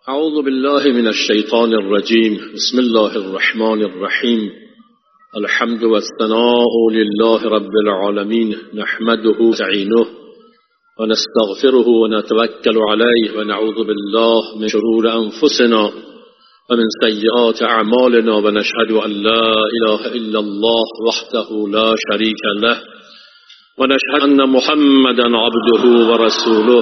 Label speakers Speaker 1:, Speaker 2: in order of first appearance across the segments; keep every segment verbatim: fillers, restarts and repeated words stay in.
Speaker 1: أعوذ بالله من الشيطان الرجيم. بسم الله الرحمن الرحيم. الحمد والثناء لله رب العالمين، نحمده ونستعينه ونستغفره ونتوكل عليه ونعوذ بالله من شرور أنفسنا ومن سيئات أعمالنا، ونشهد أن لا إله إلا الله وحده لا شريك له، ونشهد أن محمدا عبده ورسوله.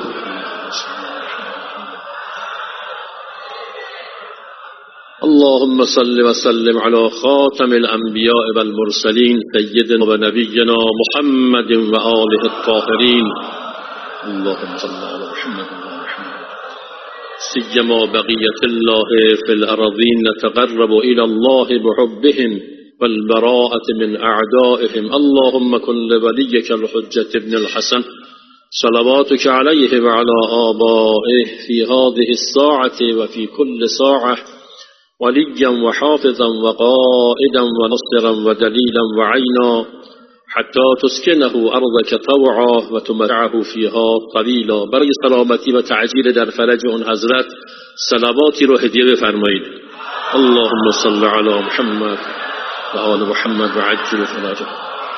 Speaker 1: اللهم صل وسلم على خاتم الأنبياء والمرسلين سيدنا ونبينا محمد وآله الطاهرين. اللهم صل على محمد وعلى محمد سيما بقية الله في الأرضين، نتقرب إلى الله بحبهم والبراءة من أعدائهم. اللهم كن لوليك الحجة ابن الحسن صلواتك عليه وعلى آبائه في هذه الساعة وفي كل ساعة وليا وحافظا وقائدا ونصرا ودليلا وعينا، حتى تسكنه أرضك طوعا وتمتعه فيها طويلا. برای سلامتی و تعجیل در فرج اون حضرت صلواتی رو هدیه بفرمایید. اللهم صل علی محمد و آل محمد و عجل فرجه.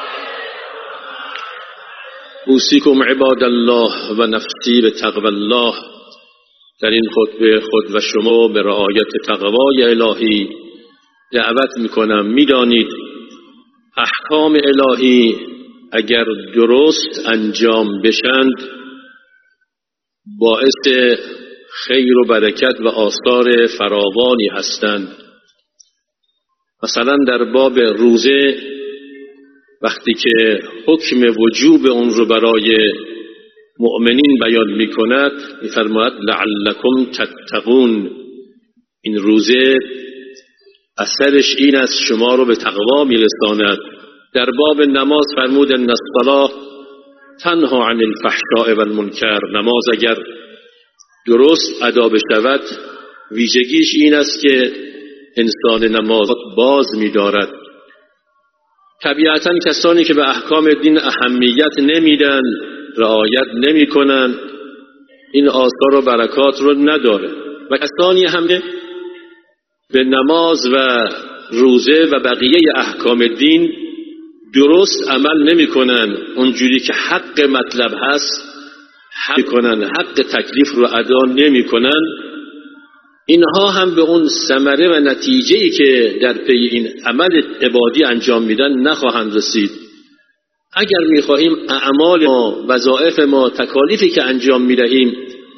Speaker 1: اوصیکم عباد الله و نفسی بتقوی الله. در این خطبه خود و شما به رعایت تقوای الهی دعوت میکنم. میدانید احکام الهی اگر درست انجام بشند باعث خیر و برکت و آثار فراوانی هستند. مثلا در باب روزه وقتی که حکم وجوب اون رو برای مؤمنین بیان می کند می فرماید لعلکم تتقون. این روزه اثرش این است شما رو به تقوا می رساند. در باب نماز فرمود ان الصلاة تنها عن الفحشاء والمنکر. نماز اگر درست ادا بشود ویژگیش این است که انسان نماز باز می دارد. طبیعتا کسانی که به احکام دین اهمیت نمیدن، رعایت نمی کنن، این آثار و برکات رو نداره. و کسانی هم به نماز و روزه و بقیه احکام دین درست عمل نمی کنن، اونجوری که حق مطلب هست حق کنن، حق تکلیف رو ادا نمی کنن، اینها هم به اون ثمره و نتیجه‌ای که در پی این عمل عبادی انجام میدن نخواهند رسید. اگر میخواهیم اعمال ما، وظایف ما، تکالیفی که انجام میدهیم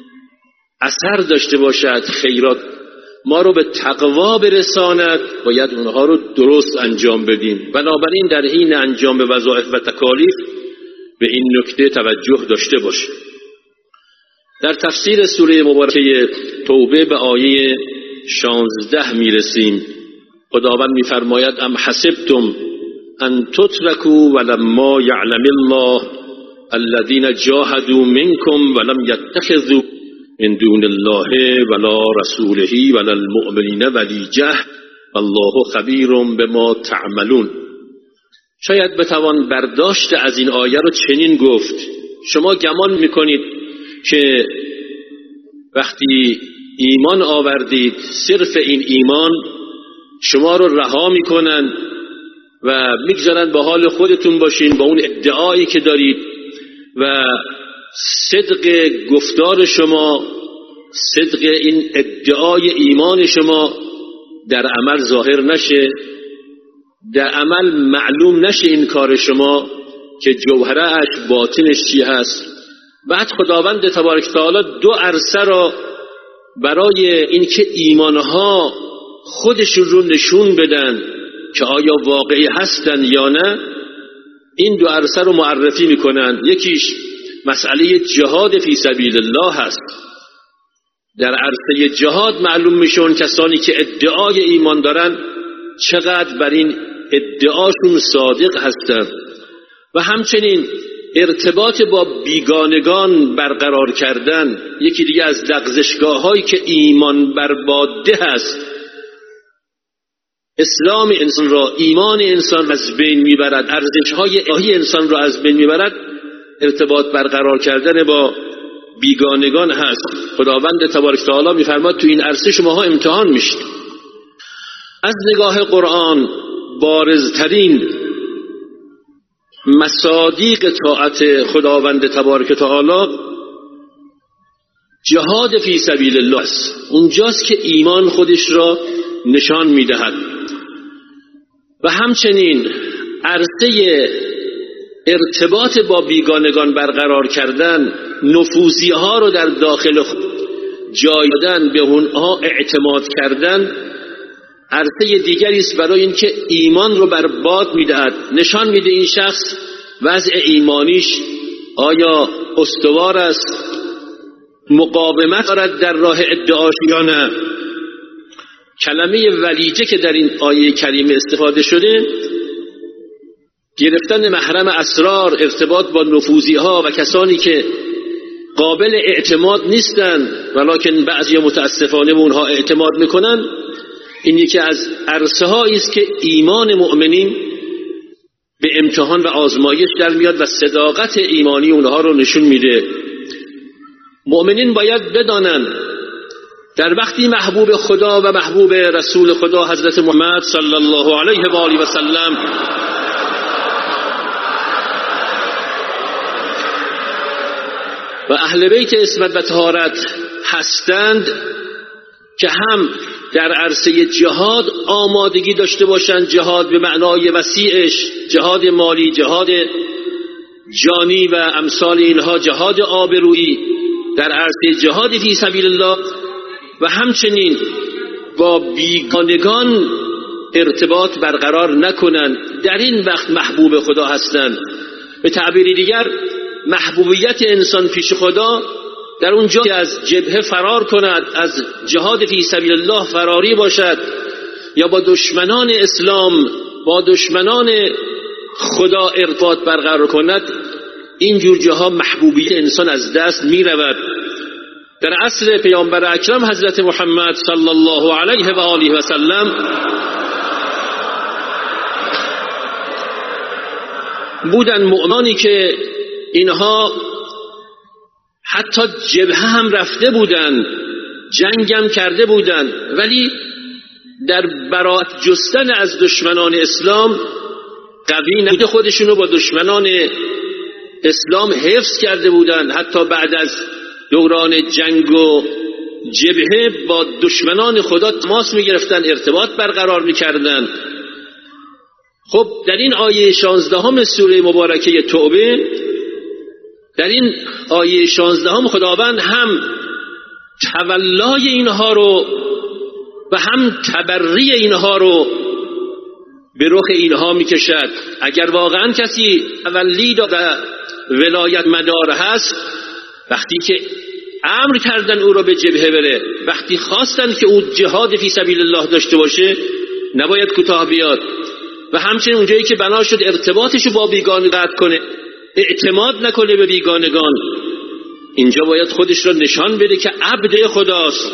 Speaker 1: اثر داشته باشد، خیرات ما رو به تقوا برساند، باید اونها رو درست انجام بدیم. بنابراین در حین انجام وظایف و تکالیف به این نکته توجه داشته باشیم. در تفسیر سوره مبارکه توبه به آیه شانزده میرسیم. خداوند میفرماید ام حسبتم ان تتركوا ولما يعلم الله الذين جاهدوا منكم ولم يتخذوا من دون الله ولا رسوله ولا المؤمنين وليجة والله خبير بما تعملون. شاید بتوان برداشت از این آیه رو چنین گفت: شما گمان میکنید که وقتی ایمان آوردید صرف این ایمان شما رو رها میکنن و میگذارن به حال خودتون باشین با اون ادعایی که دارید و صدق گفتار شما، صدق این ادعای ایمان شما در عمل ظاهر نشه، در عمل معلوم نشه این کار شما که جوهره اش باطنش چی هست. بعد خداوند تبارک تعالی دو عرصه را برای اینکه ایمانها خودشون رو نشون بدن که آیا واقعی هستن یا نه، این دو عرصه رو معرفی میکنن. یکیش مسئله جهاد فی سبیل الله هست. در عرصه جهاد معلوم میشه اون کسانی که ادعای ایمان دارن چقدر بر این ادعاشون صادق هستن. و همچنین ارتباط با بیگانگان برقرار کردن یکی دیگه از لغزشگاه هایی که ایمان برباده هست. اسلام انسان را، ایمان انسان از بین میبرد، ارزش‌های الهی انسان را از بین میبرد. ارتباط برقرار کردن با بیگانگان هست. خداوند تبارک تعالی می‌فرماد تو این عرصه شماها امتحان میشید. از نگاه قرآن بارزترین مصادیق طاعت خداوند تبارک تعالی جهاد فی سبیل الله است. اونجاست که ایمان خودش را نشان میدهد و همچنین عرصه ارتباط با بیگانگان برقرار کردن، نفوذی ها رو در داخل جای دادن، به اونها اعتماد کردن، عرصه دیگری است برای اینکه ایمان رو برباد میدهد. نشان میده این شخص وضع ایمانیش آیا استوار است، مقاومت دارد در راه ادعاش یا نه. کلمه ولیجه که در این آیه کریمه استفاده شده، گرفتن محرم اسرار، ارتباط با نفوذی ها و کسانی که قابل اعتماد نیستند ولکن بعضی متاسفانه به اونها اعتماد میکنن، این یکی از عرصه هایی است که ایمان مؤمنین به امتحان و آزمایش در میاد و صداقت ایمانی اونها رو نشون میده. مؤمنین باید بدانند در وقتی محبوب خدا و محبوب رسول خدا حضرت محمد صلی الله علیه و آله و سلم و اهل بیت عصمت و طهارت هستند که هم در عرصه جهاد آمادگی داشته باشند، جهاد به معنای وسیعش، جهاد مالی، جهاد جانی و امثال اینها، جهاد آبرویی در عرصه جهاد فی سبیل الله، و همچنین با بیگانگان ارتباط برقرار نکنند. در این وقت محبوب خدا هستند. به تعبیر دیگر محبوبیت انسان پیش خدا در اونجا که از جبهه فرار کند، از جهاد فی سبیل الله فراری باشد یا با دشمنان اسلام، با دشمنان خدا ارتباط برقرار کند، این جور جاها محبوبیت انسان از دست می رود. در عصر پیامبر اکرم حضرت محمد صلی الله علیه و آله و سلم بودن مؤمنانی که اینها حتی جبهه هم رفته بودن، جنگ هم کرده بودن، ولی در برات جستن از دشمنان اسلام قوی نبوده، خودشونو با دشمنان اسلام حفظ کرده بودن. حتی بعد از دوران جنگ و جبهه با دشمنان خدا تماس می گرفتن، ارتباط برقرار می کردن. خب در این آیه شانزدهم سوره مبارکه توبه، در این آیه شانزدهم خداوند هم تولای اینها رو و هم تبری اینها رو به رخ اینها می کشد. اگر واقعا کسی تولی و ولایت مدار هست، وقتی که امر کردن او رو به جبهه بره، وقتی خواستن که او جهاد فی سبیل الله داشته باشه، نباید کوتاه بیاد. و همچنین اونجایی که بنا شد ارتباطشو با بیگانگان قطع کنه، اعتماد نکنه به بیگانگان، اینجا باید خودش را نشان بده که عبد خداست.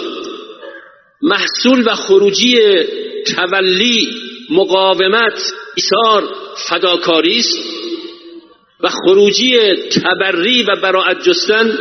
Speaker 1: محصول و خروجی تولی، مقاومت، ایثار، فداکاری است و خروجی تبری و براءت جستن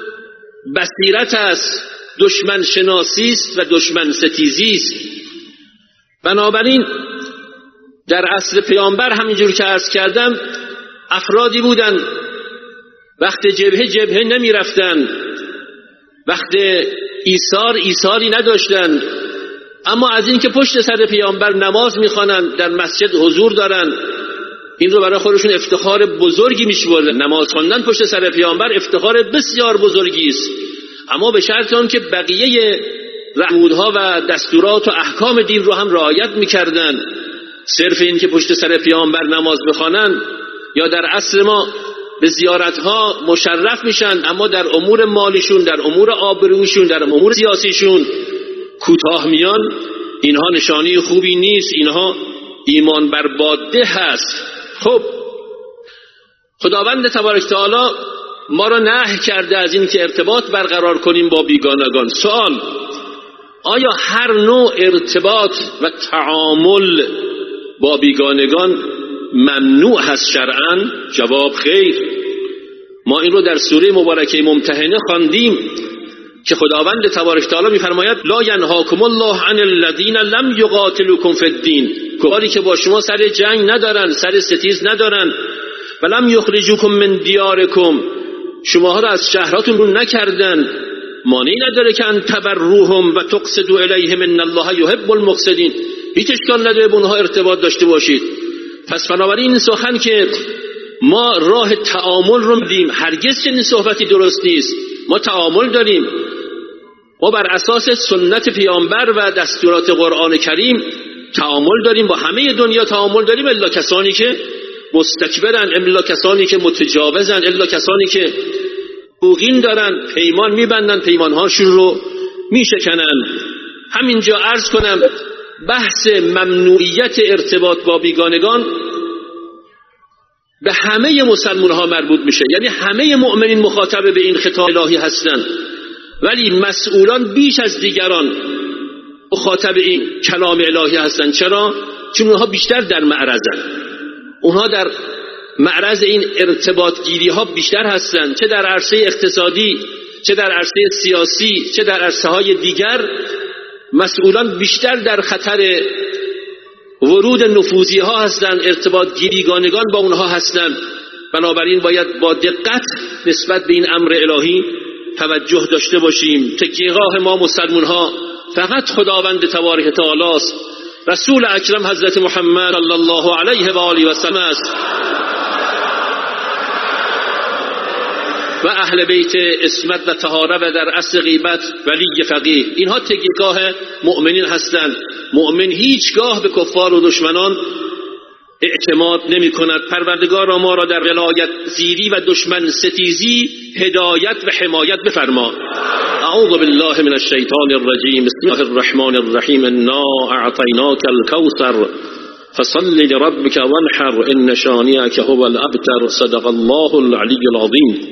Speaker 1: بصیرت است، دشمن شناسی است و دشمن ستیزی است. بنابراین در عصر پیامبر همینجور که عرض کردم، افرادی بودن وقت جبهه جبهه نمی رفتن، وقت ایثار ایثاری نداشتن، اما از این که پشت سر پیامبر نماز میخوانند، در مسجد حضور دارن، این رو برای خودشون افتخار بزرگی میشمردن. نماز خواندن پشت سر پیامبر افتخار بسیار بزرگی است، اما به شرط اون که بقیه رعودها و دستورات و احکام دین رو هم رعایت میکردن. صرف این که پشت سر پیامبر نماز بخوانن یا در عصر ما به زیارتها مشرف میشن، اما در امور مالیشون، در امور آبرویشون، در امور سیاسیشون کوتاه میان، اینها نشانی خوبی نیست، اینها ایمان برباده هست. خب خداوند تبارک تعالی ما را نهی کرده از این که ارتباط برقرار کنیم با بیگانگان. سوال: آیا هر نوع ارتباط و تعامل با بیگانگان ممنوع هست شرعاً؟ جواب خیر. ما این رو در سوره مبارکه ممتحنه خواندیم. که خداوند تبارک تعالی میفرماید لا ینهاکم الله عن الذین لم یقاتلوکم فی الدین، کفاری که با شما سر جنگ ندارن، سر ستیز ندارن، و لم یخرجوکم من دیارکم، شماها را از شهراتون رو نکردن، مانعی نداره که ان تبروهم و تقسطوا الیهم ان الله یحب المقسطین، هیچ اشکال نداره به اونها ارتباط داشته باشید. پس بنابراین این سخن که ما راه تعامل رو میدیم هرگز چنین صحبتی درست نیست. ما تعامل داریم، ما بر اساس سنت پیامبر و دستورات قرآن کریم تعامل داریم، با همه دنیا تعامل داریم، الا کسانی که مستکبرن، الا کسانی که متجاوزن، الا کسانی که حقوقین دارن، پیمان میبندن، پیمانهاشون رو میشکنن. همینجا عرض کنم بحث ممنوعیت ارتباط با بیگانگان به همه مسلمان ها مربوط میشه، یعنی همه مؤمنین مخاطب به این خطاب الهی هستند، ولی مسئولان بیش از دیگران مخاطب این کلام الهی هستند. چرا؟ چون اونها بیشتر در معرضن، اونها در معرض این ارتباط گیری ها بیشتر هستند، چه در عرصه اقتصادی، چه در عرصه سیاسی، چه در عرصه های دیگر. مسئولان بیشتر در خطر ورود نفوذی ها هستند، ارتباط گیریگانگان با اونها هستند. بنابراین باید با دقت نسبت به این امر الهی توجه داشته باشیم. تکیهگاه ما مسلمان ها فقط خداوند تبارک تعالی است، رسول اکرم حضرت محمد صلی الله علیه و آله و سلم است و اهل بیت عصمت و طهارت و در اصل غیبت ولی فقیه، اینها تکیهگاه مؤمنین هستند. مؤمن هیچگاه به کفار و دشمنان اعتماد نمی کند. پروردگار ما را در ولایت زیری و دشمن ستیزی هدایت و حمایت بفرما. اعوذ بالله من الشیطان الرجیم. بسم الله الرحمن الرحیم. انا اعطیناک الکوثر فصل لربک وانحر ان شانئک هو الابتر. صدق الله العلی العظیم.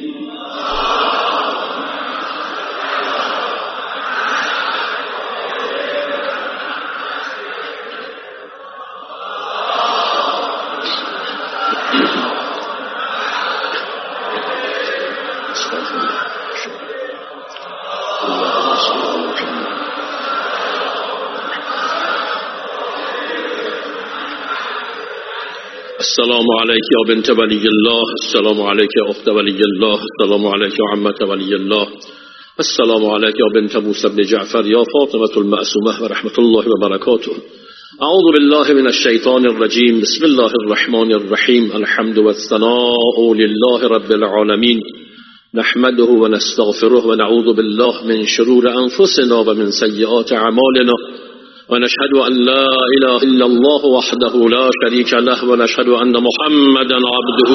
Speaker 1: السلام عليك يا بنت ولي الله، السلام عليك يا أخت ولي الله، السلام عليك يا عمة ولي الله، السلام عليك يا بنت موسى بن جعفر يا فاطمة المعصومة ورحمة الله وبركاته. أعوذ بالله من الشيطان الرجيم. بسم الله الرحمن الرحيم. الحمد والثناء لله رب العالمين، نحمده ونستغفره ونعوذ بالله من شرور أنفسنا ومن سيئات أعمالنا، ونشهد أن لا إله إلا الله وحده لا شريك له، ونشهد أن محمدا عبده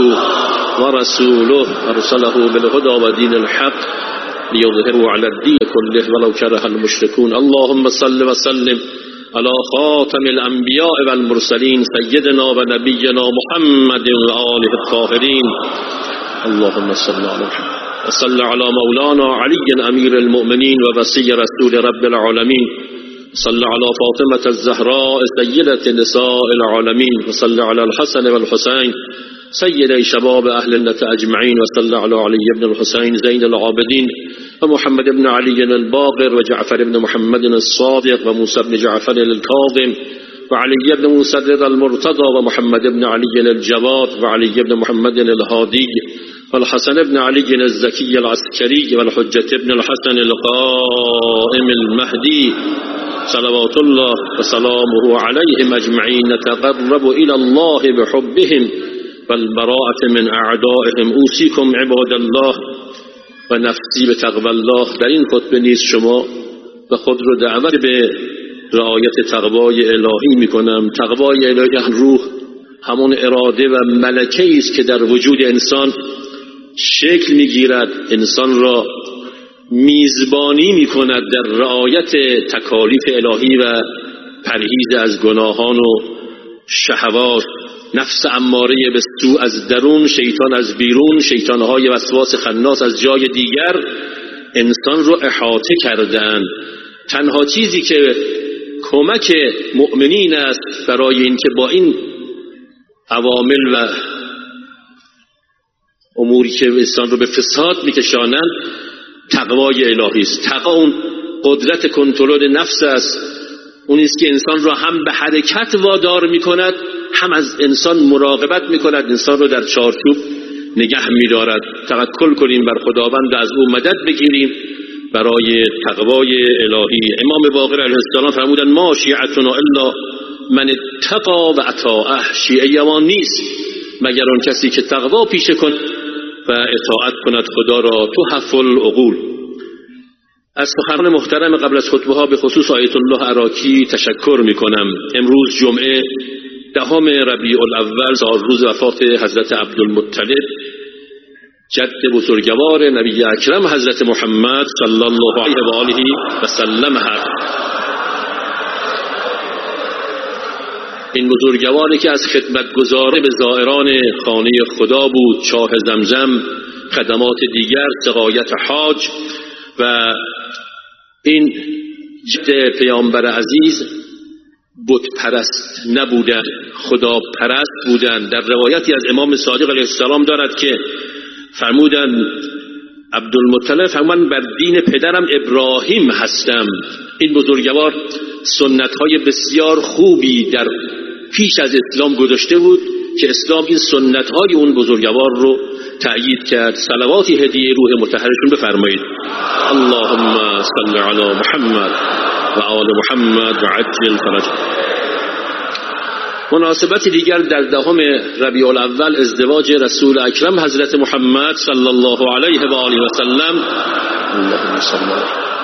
Speaker 1: ورسوله أرسله بالهدى ودين الحق ليظهره على الدين كله ولو كره المشركون. اللهم صل وسلم على خاتم الأنبياء والمرسلين سيدنا ونبينا محمد وآله الطاهرين. اللهم صل على محمد وصل على مولانا علي أمير المؤمنين ووصي رسول رب العالمين. صل على فاطمة الزهراء سيدة نساء العالمين، وصل على الحسن والحسين سيدي شباب أهل الجنة أجمعين، وصل على علي بن الحسين زين العابدين ومحمد بن علي الباقر وجعفر بن محمد الصادق وموسى بن جعفر الكاظم وعلي بن موسى المرتضى ومحمد بن علي الجواد وعلي بن محمد الهادي والحسن بن علي الزكي العسكري والحجة بن الحسن القائم المهدي صلوات الله وسلامه عليهم أجمعين. نتقرب إلى الله بحبهم والبراءة من أعدائهم. أوصيكم عباد الله و نفسی به تقوی الله. در این خطبه نیز شما و خود رو دعوت به رعایت تقوای الهی میکنم. تقوای الهی روح همون اراده و ملکه است که در وجود انسان شکل میگیرد، انسان را میزبانی میکند در رعایت تکالیف الهی و پرهیز از گناهان و شهوات. نفس اماره به سو از درون، شیطان از بیرون، شیطانهای وسواس خناس از جای دیگر انسان رو احاطه کردن. تنها چیزی که کمک مؤمنین است برای اینکه با این عوامل و اموری که انسان رو به فساد میکشانند تقوای الهی است. تقوا اون قدرت کنترل نفس است، اون است که انسان را هم به حرکت وادار می‌کند، هم از انسان مراقبت می‌کند، انسان را در چارچوب نگه می‌دارد. توکل کنیم بر خداوند، از او مدد بگیریم برای تقوای الهی. امام باقر علیه السلام فرمودند ما شیعتنا الا من اتقا و اطاعه، شیعه ما نیست مگر آن کسی که تقوا پیشه کند و اطاعت کند خدا را. تحف العقول. از سخنان محترم قبل از خطبه ها به خصوص آیت الله عراقی تشکر می کنم. امروز جمعه دهم ربیع الاول، سال روز وفات حضرت عبدالمطلب جد بزرگوار نبی اکرم حضرت محمد صلی الله علیه و آله و سلم هست. این بزرگواری که از خدمتگزاری به زائران خانه خدا بود، چاه زمزم، خدمات دیگر، سقایت حاج، و این جد پیامبر عزیز بت پرست نبودند، خدا پرست بودند. در روایتی از امام صادق علیه السلام دارد که فرمودند عبدالمطلب فرمودند بر دین پدرم ابراهیم هستم. این بزرگوار سنت‌های بسیار خوبی در پیش از اسلام گذاشته بود که اسلام این سنت‌های اون بزرگوار رو تأیید کرد. صلواتی هدیه روح مطهرشون بفرمایید. اللهم صل علی محمد و آل محمد و عجل فرج. مناسبت دیگر در دهم ربیع الاول ازدواج رسول اکرم حضرت محمد صلی الله علیه و آله و سلم اللهم صل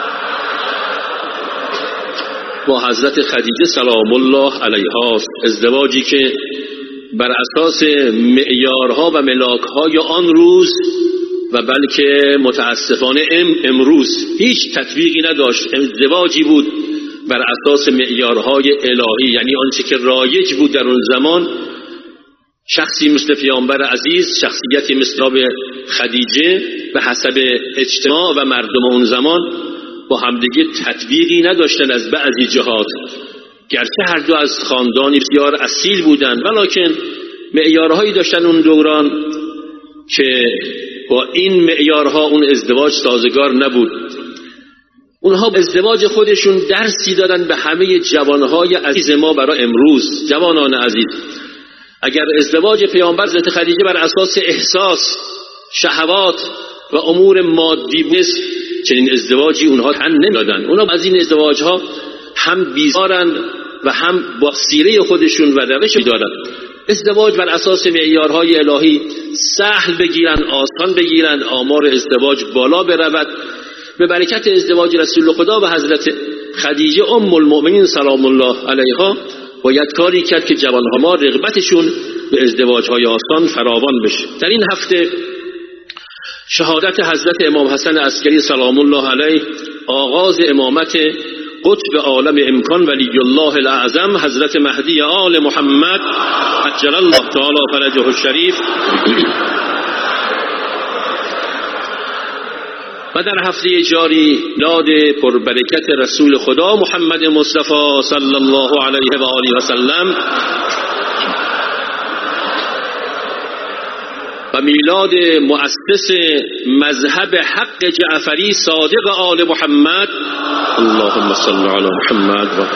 Speaker 1: با حضرت خدیجه سلام الله علیها است. ازدواجی که بر اساس معیارها و ملاکهای آن روز و بلکه متاسفانه ام امروز هیچ تطبیقی نداشت. ازدواجی بود بر اساس معیارهای الهی، یعنی آنچه که رایج بود در اون زمان. شخصی مثل پیامبر عزیز، شخصیتی مثل خدیجه به حسب اجتماع و مردم اون زمان با همدیگه تطبیقی نداشتن از بعضی جهات، گرچه هر دو از خاندانی بسیار اصیل بودند، ولیکن معیارهایی داشتن اون دوران که با این معیارها اون ازدواج سازگار نبود. اونها ازدواج خودشون درسی دادن به همه جوانهای عزیز ما برای امروز. جوانان عزیز، اگر ازدواج پیامبر حضرت خدیجه بر اساس احساس، شهوات و امور مادی بود، چنین ازدواجی اونها تن نمیدادن. اونها از این ازدواجها هم بیزارند و هم با سیره خودشون و روش دارند. ازدواج بر اساس معیارهای الهی سهل بگیرن، آسان بگیرن، آمار ازدواج بالا برود. به برکت ازدواج رسول خدا و حضرت خدیجه ام المؤمنین سلام الله علیها باید کاری کرد که جوانها ما رغبتشون به ازدواجهای آسان فراوان بشه. در این هفته شهادت حضرت امام حسن عسکری سلام الله علیه، آغاز امامت قطب عالم امکان ولی الله الاعظم حضرت مهدی آل محمد عجل الله تعالی فرجه الشریف، و در هفته جاری میلاد پربرکت رسول خدا محمد مصطفی صلی الله علیه و آله و سلم و میلاد مؤسس مذهب حق جعفری صادق آل محمد اللهم صل علی محمد و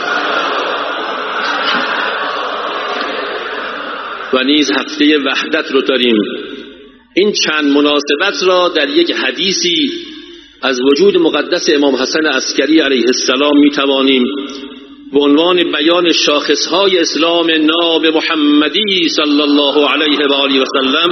Speaker 1: و نیز هفته وحدت رو داریم. این چند مناسبت را در یک حدیثی از وجود مقدس امام حسن عسکری علیه السلام می توانیم به عنوان بیان شاخصهای اسلام ناب محمدی صلی الله علیه و آله و سلم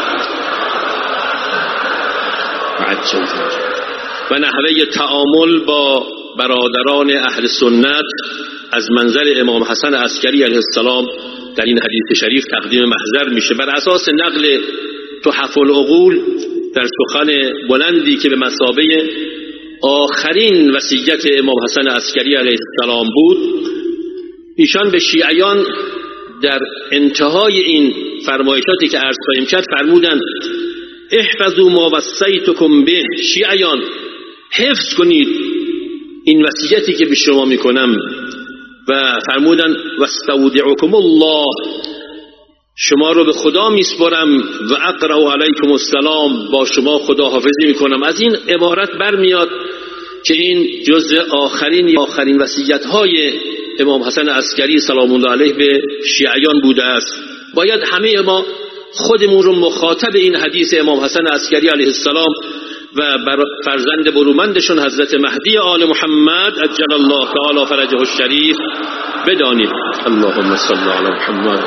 Speaker 1: و نحوه تعامل با برادران اهل سنت از منظر امام حسن عسکری علیه السلام در این حدیث شریف تقدیم محضر میشه. بر اساس نقل تحف العقول در سخن بلندی که به مثابه آخرین وصیت امام حسن عسکری علیه السلام بود، ایشان به شیعیان در انتهای این فرمایشاتی که عرض خواهیم کرد فرمودند احفظوا ما وصیتکم به، شیعیان حفظ کنید این وصیتی که به شما میکنم، و فرمودند واستودعکم الله، شما رو به خدا میسپرم و اقرأ علیکم السلام، با شما خداحافظی میکنم. از این عبارت برمیاد که این جزء آخرین آخرین وصیت‌های امام حسن عسکری سلام الله علیه به شیعیان بوده است. باید همه ما خودمون رو مخاطب این حدیث امام حسن عسکری علیه السلام و فرزند برومندشون حضرت مهدی آل محمد عجل الله تعالی فرجه الشریف بدانید. اللهم صل علی محمد.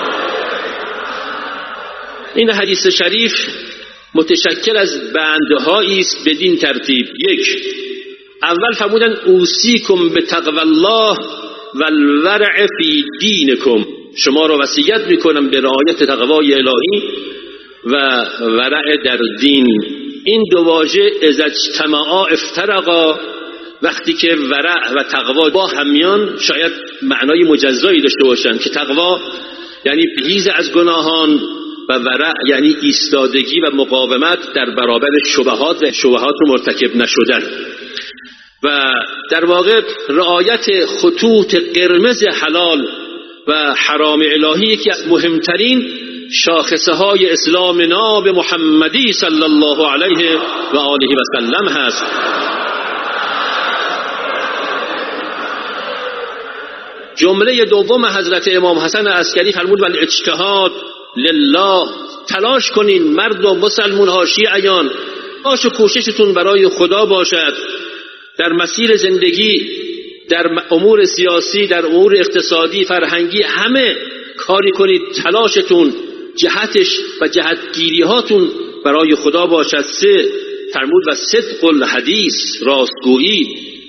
Speaker 1: این حدیث شریف متشکل از بندهایی است بدین ترتیب. یک، اول فرمودن اوصیکم بتقوی الله و الورع فی دینکم، شما را وصیت میکنم به رعایت تقوای الهی و ورع در دین. این دو واژه اذا اجتمعا افترقا، وقتی که ورع و تقوا با هم میان شاید معنای مجزایی داشته باشند که تقوا یعنی پرهیز از گناهان و ورع یعنی ایستادگی و مقاومت در برابر شبهات و شبهات رو مرتکب نشدن. و در واقع رعایت خطوط قرمز حلال و حرام الهی یکی از مهمترین شاخصه های اسلام ناب محمدی صلی الله علیه و آله و سلم هست. جمله دوم حضرت امام حسن عسکری فرمود ولی اجتهاد لله، تلاش کنین مردم مسلمون ها شیعیان، باش و کوششتون برای خدا باشد در مسیر زندگی، در امور سیاسی، در امور اقتصادی، فرهنگی، همه کاری کنید تلاشتون جهتش و جهتگیری هاتون برای خدا باشد. سه فرمود و صدق الحدیث، راستگویی.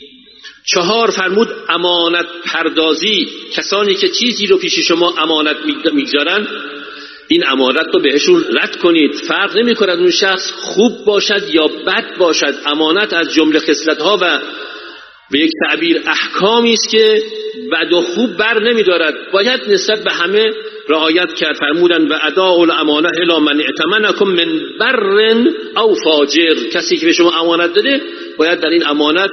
Speaker 1: چهار فرمود امانت پردازی، کسانی که چیزی رو پیش شما امانت میگذارن این امانت رو بهشون رد کنید. فرق نمی کند اون شخص خوب باشد یا بد باشد، امانت از جمله خصلت‌ها و به یک تعبیر احکامی است که بد و خوب بر نمی دارد، باید نسبت به همه رعایت کرد. فرمودن و اداء الامانه الی من ائتمنکم من بر او فاجر، کسی که به شما امانت داده باید در این امانت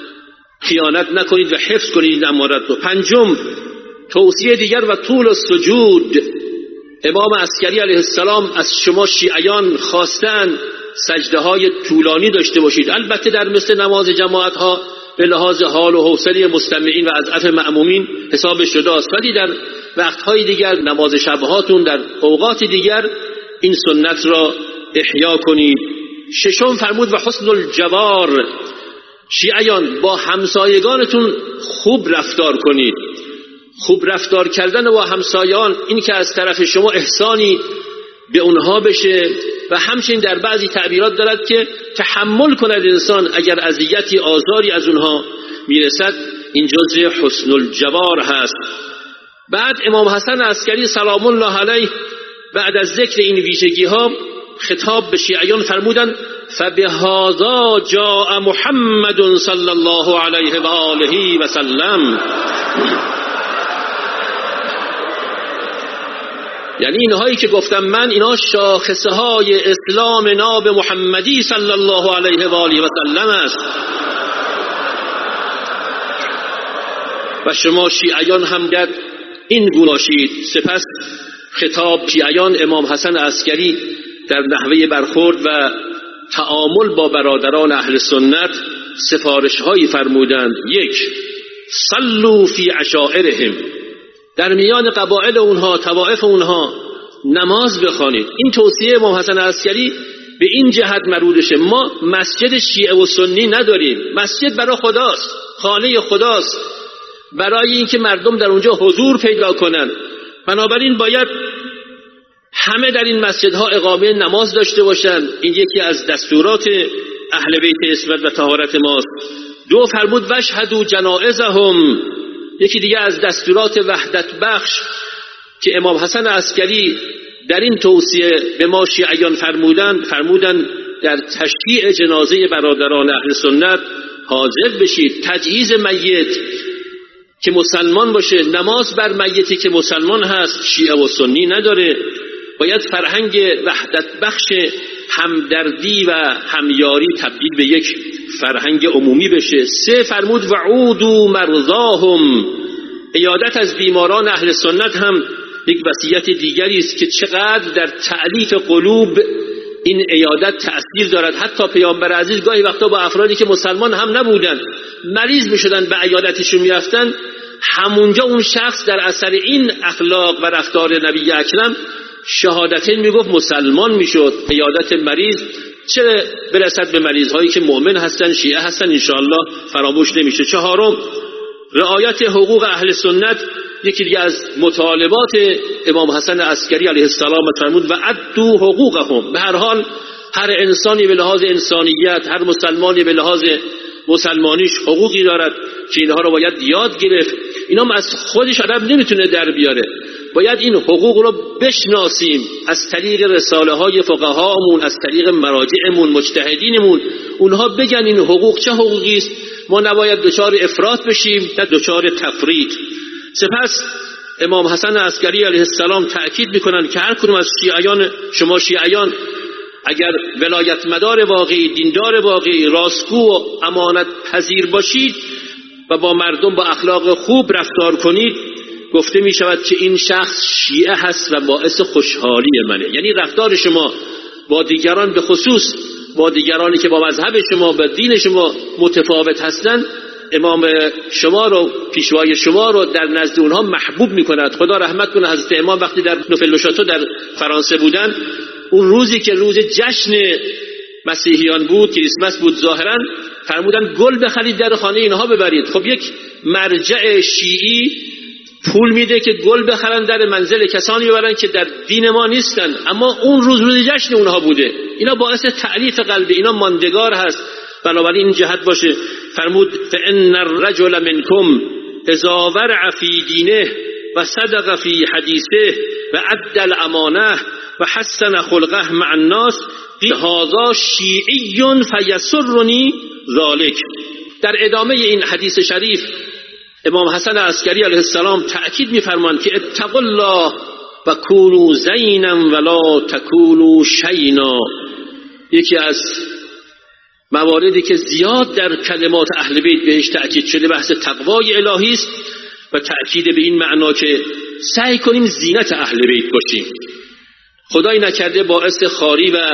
Speaker 1: خیانت نکنید و حفظ کنید این امانت رو. پنجم، توصیه دیگر و طول السجود. امام عسکری علیه السلام از شما شیعیان خواستن سجده های طولانی داشته باشید، البته در مثل نماز جماعت ها به لحاظ حال و حوصله مستمعین و اضعاف مأمومین حساب شده است، ولی در وقتهای دیگر نماز شبهاتون در اوقات دیگر این سنت را احیا کنید. ششم فرمود و حسن الجوار، شیعیان با همسایگانتون خوب رفتار کنید. خوب رفتار کردن با همسایان این که از طرف شما احسانی به اونها بشه و همچنین در بعضی تعبیرات دارد که تحمل کند انسان اگر اذیتی آزاری از اونها میرسد، این جزء حسن الجوار هست. بعد امام حسن عسکری سلام الله علیه بعد از ذکر این ویژگی ها خطاب به شیعیان فرمودند فبهذا جاء محمد صلی الله علیه و آله و سلم، یعنی اینهایی که گفتم من اینا شاخصه های اسلام ناب محمدی صلی الله علیه و آله و سلم است و شما شیعیان هم در این گونه باشید. سپس خطاب شیعیان امام حسن عسکری در نحوه برخورد و تعامل با برادران اهل سنت سفارش هایی فرمودند. یک، صلوا فی عشائرهم، در میان قبایل اونها، طوائف اونها نماز بخوانید. این توصیه امام حسن عسکری به این جهت مربوطه. ما مسجد شیعه و سنی نداریم، مسجد برای خداست، خانه خداست، برای اینکه مردم در اونجا حضور پیدا کنند. بنابراین باید همه در این مسجدها اقامه نماز داشته باشند. این یکی از دستورات اهل بیت عصمت و طهارت ماست. دو فرمود وشهدوا جنائزهم، یکی دیگه از دستورات وحدت بخش که امام حسن عسکری در این توصیه به ما شیعیان فرمودند، فرمودند در تشییع جنازه برادران اهل سنت حاضر بشید. تجهیز میت که مسلمان باشه، نماز بر میتی که مسلمان هست شیعه و سنی نداره، باید فرهنگ وحدت بخش همدردی و همیاری تبدیل به یک فرهنگ عمومی بشه. سه فرمود وعودوا مرضاهم، عیادت از بیماران اهل سنت هم یک وصیت دیگری است که چقدر در تألیف قلوب این عیادت تأثیر دارد. حتی پیامبر عزیز گاهی وقتا با افرادی که مسلمان هم نبودن مریض میشدن به عیادتشون میرفتن، همونجا اون شخص در اثر این اخلاق و رفتار نبی اکرم شهادتین میگفت مسلمان میشد. عیادت مریض چه برسد به مریض هایی که مؤمن هستن، شیعه هستن، انشاءالله فراموش نمیشه. چهارم، رعایت حقوق اهل سنت. یکی دیگه از مطالبات امام حسن عسکری علیه السلام فرمود و عدوا حقوقهم. به هر حال هر انسانی به لحاظ انسانیت، هر مسلمانی به لحاظ مسلمانیش حقوقی دارد که اینها رو باید یاد گرفت. اینا از خودش آدم نمیتونه در بیاره، باید این حقوق رو بشناسیم از طریق رساله های فقهامون، از طریق مراجعمون، مجتهدینمون، اونها بگن این حقوق چه حقوقی است. ما نباید دچار افراط بشیم نه دچار تفریط. سپس امام حسن عسکری علیه السلام تأکید میکنن که هر کدوم از شیعیان، شما شیعیان اگر ولایت مدار واقعی، دیندار واقعی، راستگو و امانت پذیر باشید و با مردم با اخلاق خوب رفتار کنید، گفته می شود که این شخص شیعه هست و باعث خوشحالی منه. یعنی رفتار شما با دیگران، به خصوص با دیگرانی که با مذهب شما و دین شما متفاوت هستند، امام شما رو، پیشوای شما رو در نزد اونها محبوب می کند. خدا رحمت کنه حضرت امام وقتی در نوفل در فرانسه بودن، اون روزی که روز جشن مسیحیان بود، کریسمس بود ظاهرا، فرمودن گل بخرید در خانه اینها ببرید. خب یک مرجع شیعی پول میده که گل بخرن در منزل کسانی ببرن که در دین ما نیستن، اما اون روز روز جشن اونها بوده. اینا باعث تألیف قلب اینا ماندگار هست. بنابراین این جهت باشه. فرمود فإن الرجل منكم اذا ورع في دینه و صدق في حدیثه و عد الامانه و حسن خلقه مع الناس هذا شیعی فیسرنی ذلک. در ادامه این حدیث شریف امام حسن عسکری علیه السلام تأکید می‌فرمایند که اتقوا الله و کونوا زینا ولا تکونوا شینا. یکی از مواردی که زیاد در کلمات اهل بیت بهش تأکید شده بحث تقوای الهی است و تأکید به این معنا که سعی کنیم زینت اهل بیت باشیم، خدای نکرده باعث خاری و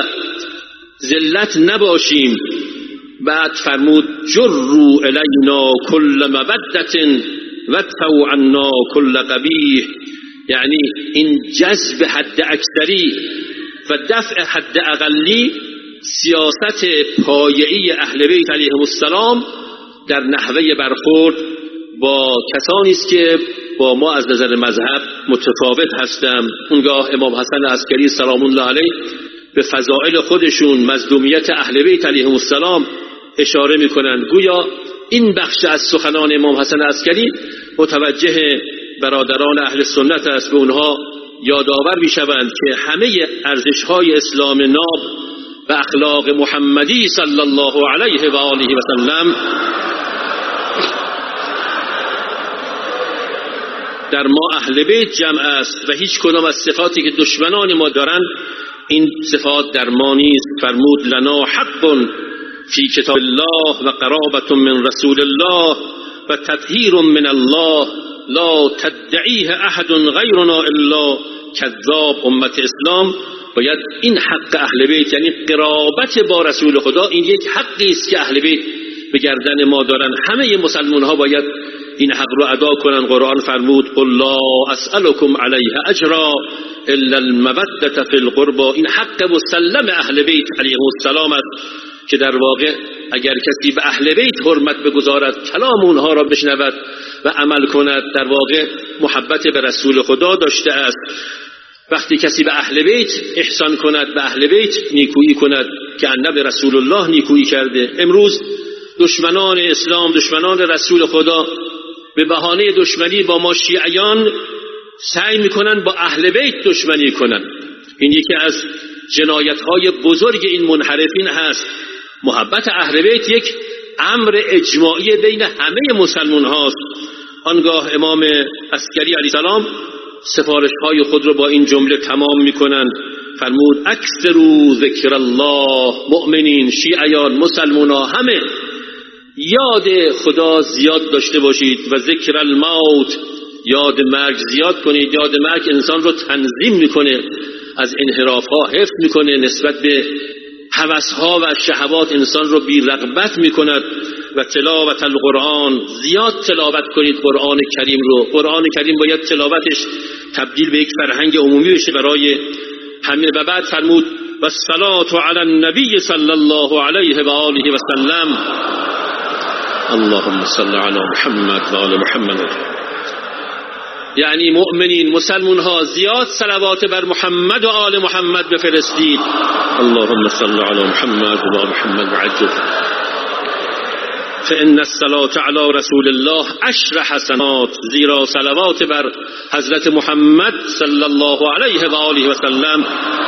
Speaker 1: ذلت نباشیم. بعد فرمود جروا الینا کل مودت وادفعوا عنا کل قبیح. یعنی این جذب حد اکثری و دفع حد اقلی سیاست پایه‌ای اهل بیت علیهم السلام در نحوه برخورد با کسانی است که با ما از نظر مذهب متفاوت هستند. اونگاه امام حسن عسکری سلام الله علیه به فضائل خودشون، مظلومیت اهل بیت علیهم السلام اشاره میکنند. گویا این بخش از سخنان امام حسن عسکری متوجه برادران اهل سنت است، به اونها یادآور میشوند که همه ارزش‌های اسلام ناب و اخلاق محمدی صلی الله علیه و آله و سلم در ما اهل بیت جمع است و هیچ کدام از صفاتی که دشمنان ما دارند این صفات در ما نیست. فرمود لنا حق فی کتاب الله و قرابة من رسول الله و تطهیر من الله لا تدعیه احد غیرنا الا کذاب. امت اسلام باید این حق اهل بیت، یعنی قرابت با رسول خدا، این یک حقی است که اهل بیت به گردن ما دارن. همه مسلمان ها باید این حق رو ادا کنن. قرآن فرمود قل لا اسألكم علیه اجرا الا المودة فی القربى. این حق مسلم اهل بیت علیهم السلام است که در واقع اگر کسی به اهل بیت حرمت بگذارد، کلام اونها را بشنود و عمل کند، در واقع محبت به رسول خدا داشته است. وقتی کسی به اهل بیت احسان کند، به اهل بیت نیکویی کند که به رسول الله نیکویی کرده. امروز دشمنان اسلام، دشمنان رسول خدا به بهانه دشمنی با ما شیعیان سعی میکنن با اهل بیت دشمنی کنن. این یکی از جنایت‌های بزرگ این منحرفین هست. محبت اهل بیت یک امر اجماعی بین همه مسلمان هاست. آنگاه امام عسکری علیه السلام سفارش‌های خود را با این جمله تمام می‌کنند. فرمود اکثروا ذکر الله. مؤمنین، شیعیان، مسلمان‌ها همه یاد خدا زیاد داشته باشید و ذکر الموت یاد مرگ زیاد کنید. یاد مرگ انسان رو تنظیم میکنه، از انحراف‌ها حفظ میکنه، نسبت به هوس‌ها و شهوات انسان رو بی رغبت میکند. و تلاوت القرآن، زیاد تلاوت کنید قرآن کریم رو. قرآن کریم باید تلاوتش تبدیل به یک فرهنگ عمومی بشه برای همه. و بعد فرمود و الصلاة علی النبی صلی الله علیه و آله و سلم. اللهم صل علی محمد و آل محمد. یعنی مؤمنین، مسلمون ها زیاد صلوات بر محمد و آل محمد بفرستید. اللهم صل علی محمد و آل محمد وعجل. فإن الصلاة علی رسول الله عشر حسنات. زیرا صلوات بر حضرت محمد صلی الله علیه و آله و سلم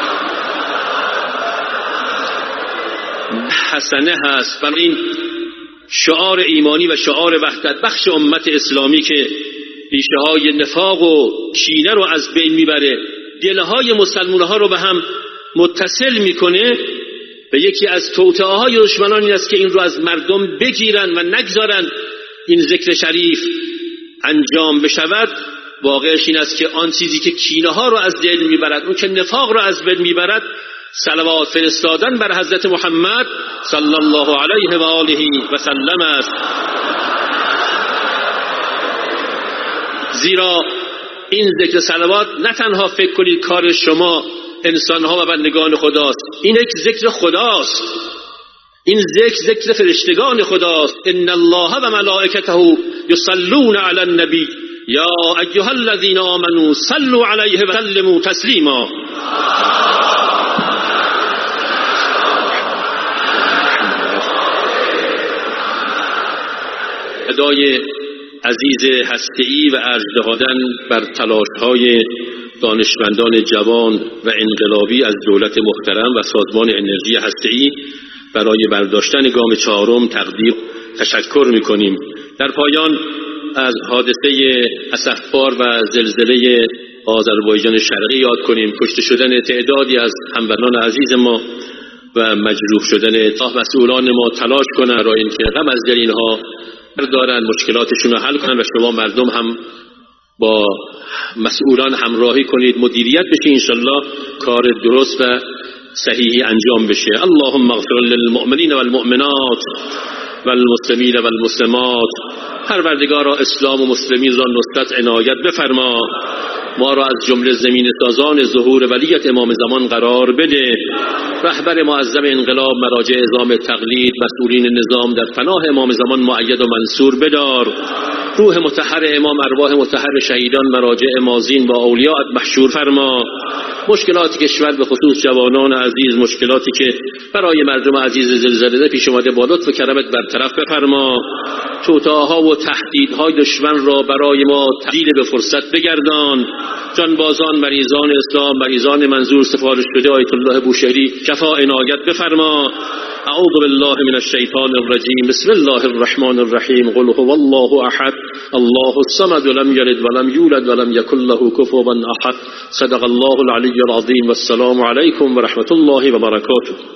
Speaker 1: حسنه هست. بنابراین شعار ایمانی و شعار وحدت بخش امت اسلامی که ریشه های نفاق و کینه رو از بین میبره، دلهای مسلمان‌ها رو به هم متصل میکنه، و یکی از توطئه‌های دشمنان این است که این رو از مردم بگیرن و نگذارن این ذکر شریف انجام بشود. واقعش این است که آن چیزی که کینه ها رو از دل میبرد، اون که نفاق رو از بین میبرد، صلوات فرستادن بر حضرت محمد صلی الله علیه و آله و سلم است. زیرا این ذکر صلوات نه تنها فکر کنید کار شما انسان‌ها و بندگان خداست، این یک ذکر خداست. این ذکر ذکر فرشتگان خداست. ان الله و ملائکته یصلون علی النبی یا ایها الذین آمنوا صلوا علیه و سلموا تسلیما. ادای عزیز هسته‌ای و عرض نهادن بر تلاش‌های دانشمندان جوان و انقلابی از دولت محترم و سازمان انرژی هسته‌ای برای برداشتن گام چهارم تقدیر تشکر می‌کنیم. در پایان از حادثه اسفبار و زلزله آذربایجان شرقی یاد کنیم. کشته شدن تعدادی از هموطنان عزیز ما و مجروح شدن تا مسئولان ما تلاش کنند برای اینکه غم از دل اینها بردارن، مشکلاتشون رو حل کنن، و شما مردم هم با مسئولان همراهی کنید، مدیریت بشه، انشالله کار درست و صحیحی انجام بشه. اللهم اغفر للمؤمنین والمؤمنات والمسلمین والمسلمات. پروردگارا اسلام و مسلمین را نصرت عنایت بفرما، ما را از جمله زمین سازان ظهور ولیت امام زمان قرار بده. رهبر معظم انقلاب، مراجع نظام تقلید، مسئولین نظام در پناه امام زمان مؤید و منصور بدار. روح مطهر امام، ارواح مطهر شهیدان، مراجع مازین با اولیاءت محشور فرما. مشکلاتی کشور به خصوص جوانان عزیز، مشکلاتی که برای مردم عزیز زلزله پیش اومده با لطف و کرمت برطرف بفرما. توطئه‌ها و تهدیدهای دشمن را برای ما تبدیل به فرصت بگردان. جانبازان، مریضان اسلام، مریضان منظور سفارش شده آیت الله بوشهری شفا عنایت بفرما. اعوذ بالله من الشیطان الرجیم. بسم الله الرحمن الرحیم. قل هو الله احد الله الصمد لم یلد ولم یولد ولم یکن له کفوا احد. صدق الله العلی العظیم. والسلام علیکم و رحمت الله و برکاته.